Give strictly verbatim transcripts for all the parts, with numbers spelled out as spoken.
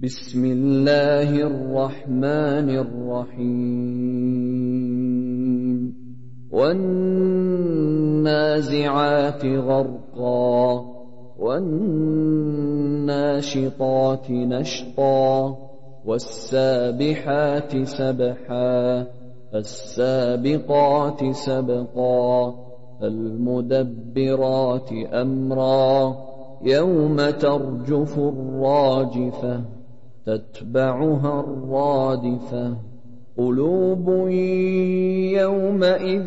بسم الله الرحمن الرحيم والنازعات غرقا والناشطات نشطا والسابحات سبحا فالسابقات سبقا فالمدبرات أمرا يوم ترجف الراجفة تتبعها الرادفة قلوب يومئذ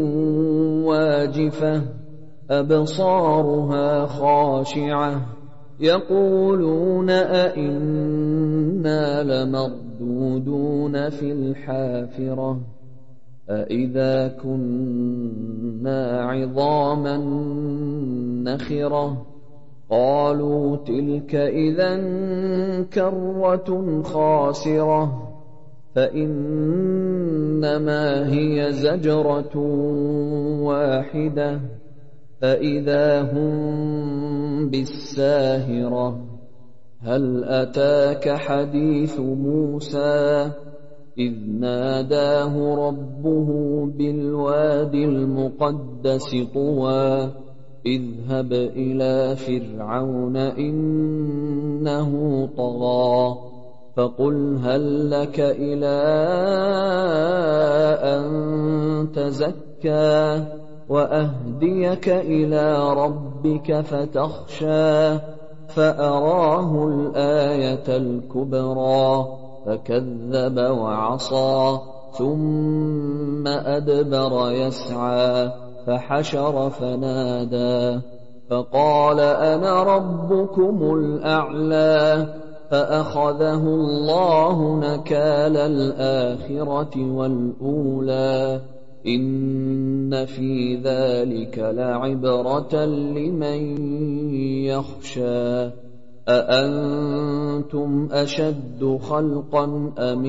واجفة أبصارها خاشعة يقولون أئنا لمردودون في الحافرة أئذا كنا عظاما نخرة قالوا تلك إذا كرة خاسرة فإنما هي زجرة واحدة فإذا هم بالساهرة هل أتاك حديث موسى إذ ناداه ربه بالواد المقدس طوى اذهب إلى فرعون إنه طغى فقل هل لك إلى أن تزكى وأهديك إلى ربك فتخشى فأراه الآية الكبرى فكذب وعصى ثم أدبر يسعى فحشر فنادى فقال أنا ربكم الأعلى فأخذه الله نكال الآخرة والأولى إن في ذلك لعبرة لمن يخشى أأنتم أشد خلقا أم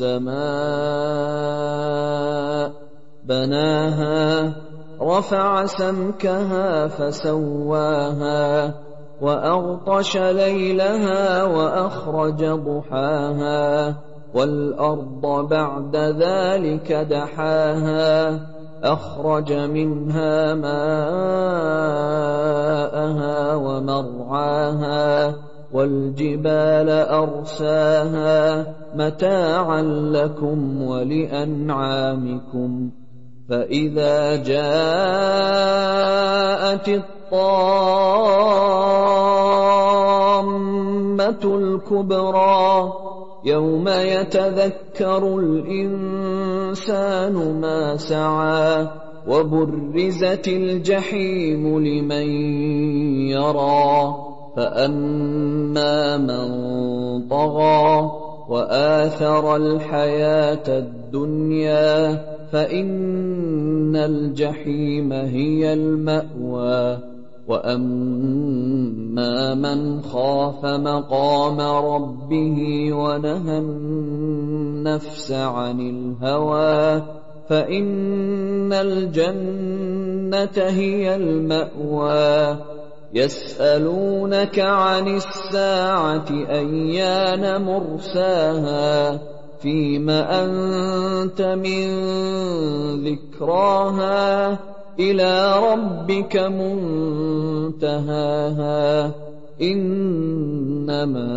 السماء بناها رفع سمكها فسواها وأغطش ليلها وأخرج ضحاها والأرض بعد ذلك دحاها أخرج منها ماءها ومرعاها والجبال أرساها متاعا لكم ولأنعامكم فإذا جاءت الطامة الكبرى يوم يتذكر الإنسان ما سعى وبرزت الجحيم لمن يرى فأما من طغى وآثر الحياة الدنيا فإن الجحيم هي المأوى وأما من خاف مقام ربه ونهى النفس عن الهوى فإن الجنة هي المأوى يسألونك عن الساعة أيان مرساها فيم أنت من ذكراها إلى ربك منتهاها إنما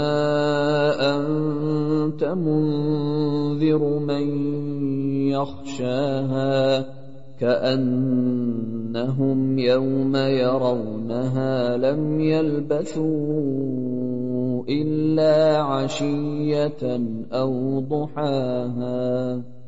أنت منذر من يخشاها كأنهم يوم يرونها لم يلبثوا إلا عشية أو ضحاها.